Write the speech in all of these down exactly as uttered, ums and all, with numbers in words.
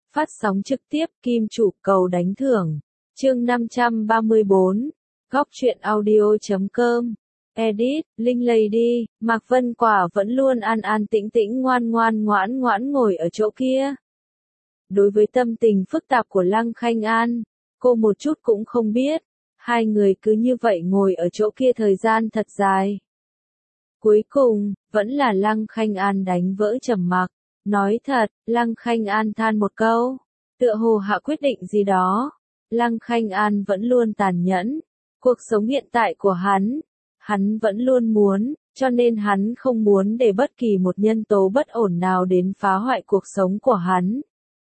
Phát sóng trực tiếp Kim Chủ cầu đánh thưởng. Chương năm trăm ba mươi bốn. Góc truyện audio chấm com. Edit, Linh Lady, Mạc Vân Quả vẫn luôn an an tĩnh tĩnh ngoan ngoan ngoãn ngoãn ngồi ở chỗ kia. Đối với tâm tình phức tạp của Lăng Khanh An, cô một chút cũng không biết. Hai người cứ như vậy ngồi ở chỗ kia thời gian thật dài. Cuối cùng, vẫn là Lăng Khanh An đánh vỡ trầm mặc. Nói thật, Lăng Khanh An than một câu, tựa hồ hạ quyết định gì đó. Lăng Khanh An vẫn luôn tàn nhẫn. Cuộc sống hiện tại của hắn, hắn vẫn luôn muốn, cho nên hắn không muốn để bất kỳ một nhân tố bất ổn nào đến phá hoại cuộc sống của hắn.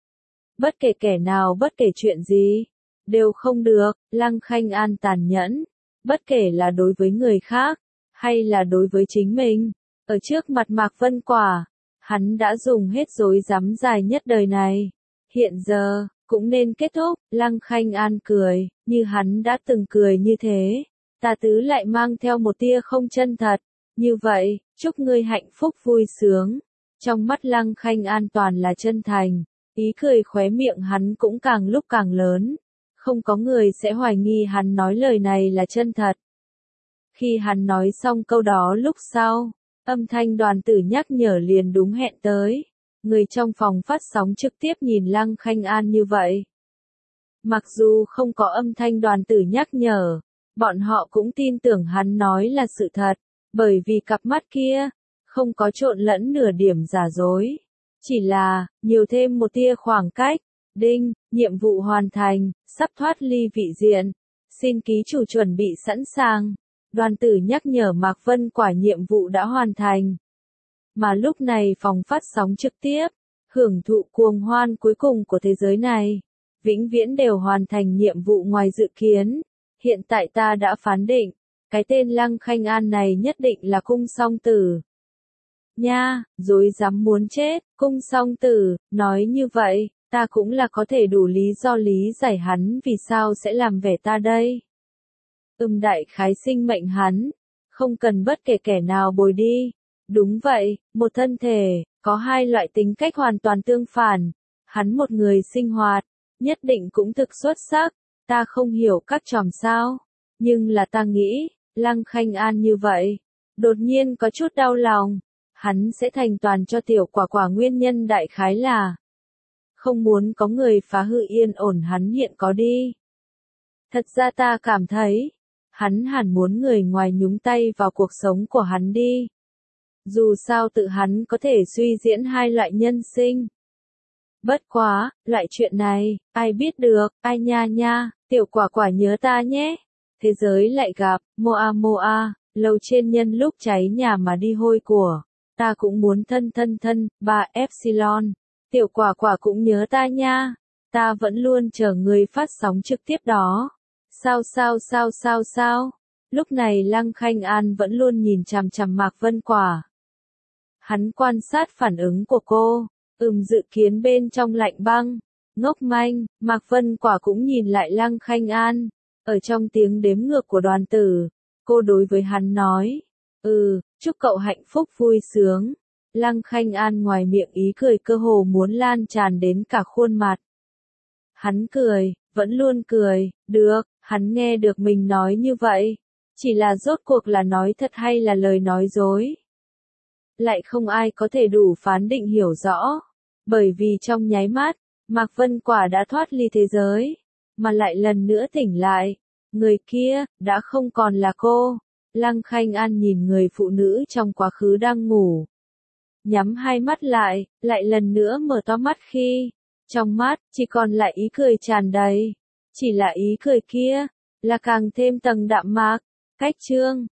Bất kể kẻ nào, bất kể chuyện gì, đều không được. Lăng Khanh An tàn nhẫn, bất kể là đối với người khác, hay là đối với chính mình. Ở trước mặt Mạc Vân Quả, hắn đã dùng hết dối rắm dài nhất đời này. Hiện giờ, cũng nên kết thúc. Lăng Khanh An cười, như hắn đã từng cười như thế. Tà tứ lại mang theo một tia không chân thật. Như vậy, chúc ngươi hạnh phúc vui sướng. Trong mắt Lăng Khanh An toàn là chân thành. Ý cười khóe miệng hắn cũng càng lúc càng lớn. Không có người sẽ hoài nghi hắn nói lời này là chân thật. Khi hắn nói xong câu đó lúc sau, âm thanh đoàn tử nhắc nhở liền đúng hẹn tới. Người trong phòng phát sóng trực tiếp nhìn Lăng Khanh An như vậy. Mặc dù không có âm thanh đoàn tử nhắc nhở, bọn họ cũng tin tưởng hắn nói là sự thật, bởi vì cặp mắt kia, không có trộn lẫn nửa điểm giả dối. Chỉ là, nhiều thêm một tia khoảng cách. Đinh, nhiệm vụ hoàn thành, sắp thoát ly vị diện. Xin ký chủ chuẩn bị sẵn sàng. Đoàn tử nhắc nhở Mạc Vân Quả nhiệm vụ đã hoàn thành. Mà lúc này phòng phát sóng trực tiếp, hưởng thụ cuồng hoan cuối cùng của thế giới này, vĩnh viễn đều hoàn thành nhiệm vụ ngoài dự kiến. Hiện tại ta đã phán định, cái tên Lăng Khanh An này nhất định là cung song tử. Nha, dối dám muốn chết, cung song tử, nói như vậy, ta cũng là có thể đủ lý do lý giải hắn vì sao sẽ làm vẻ ta đây. Ừm đại khái sinh mệnh hắn, không cần bất kể kẻ nào bồi đi. Đúng vậy, một thân thể, có hai loại tính cách hoàn toàn tương phản. Hắn một người sinh hoạt, nhất định cũng thực xuất sắc. Ta không hiểu các tròm sao, nhưng là ta nghĩ, Lăng Khanh An như vậy, đột nhiên có chút đau lòng. Hắn sẽ thành toàn cho tiểu quả quả nguyên nhân đại khái là không muốn có người phá hư yên ổn hắn hiện có đi. Thật ra ta cảm thấy, hắn hẳn muốn người ngoài nhúng tay vào cuộc sống của hắn đi. Dù sao tự hắn có thể suy diễn hai loại nhân sinh. Bất quá, loại chuyện này, ai biết được, ai nha nha, tiểu quả quả nhớ ta nhé. Thế giới lại gặp, Moa Moa, lầu trên nhân lúc cháy nhà mà đi hôi của. Ta cũng muốn thân thân thân, ba Epsilon. Tiểu quả quả cũng nhớ ta nha. Ta vẫn luôn chờ người phát sóng trực tiếp đó. Sao sao sao sao sao. Lúc này Lăng Khanh An vẫn luôn nhìn chằm chằm Mạc Vân Quả. Hắn quan sát phản ứng của cô. Ừm dự kiến bên trong lạnh băng. Ngốc manh, Mạc Vân Quả cũng nhìn lại Lăng Khanh An. Ở trong tiếng đếm ngược của đoàn tử, cô đối với hắn nói. Ừ, chúc cậu hạnh phúc vui sướng. Lăng Khanh An ngoài miệng ý cười cơ hồ muốn lan tràn đến cả khuôn mặt. Hắn cười, vẫn luôn cười, được, hắn nghe được mình nói như vậy. Chỉ là rốt cuộc là nói thật hay là lời nói dối. Lại không ai có thể đủ phán định hiểu rõ. Bởi vì trong nháy mắt, Mạc Vân Quả đã thoát ly thế giới. Mà lại lần nữa tỉnh lại. Người kia, đã không còn là cô. Lăng Khanh An nhìn người phụ nữ trong quá khứ đang ngủ. Nhắm hai mắt lại, lại lần nữa mở to mắt khi, trong mắt, chỉ còn lại ý cười tràn đầy. Chỉ là ý cười kia, là càng thêm tầng đạm mạc. Cách chương.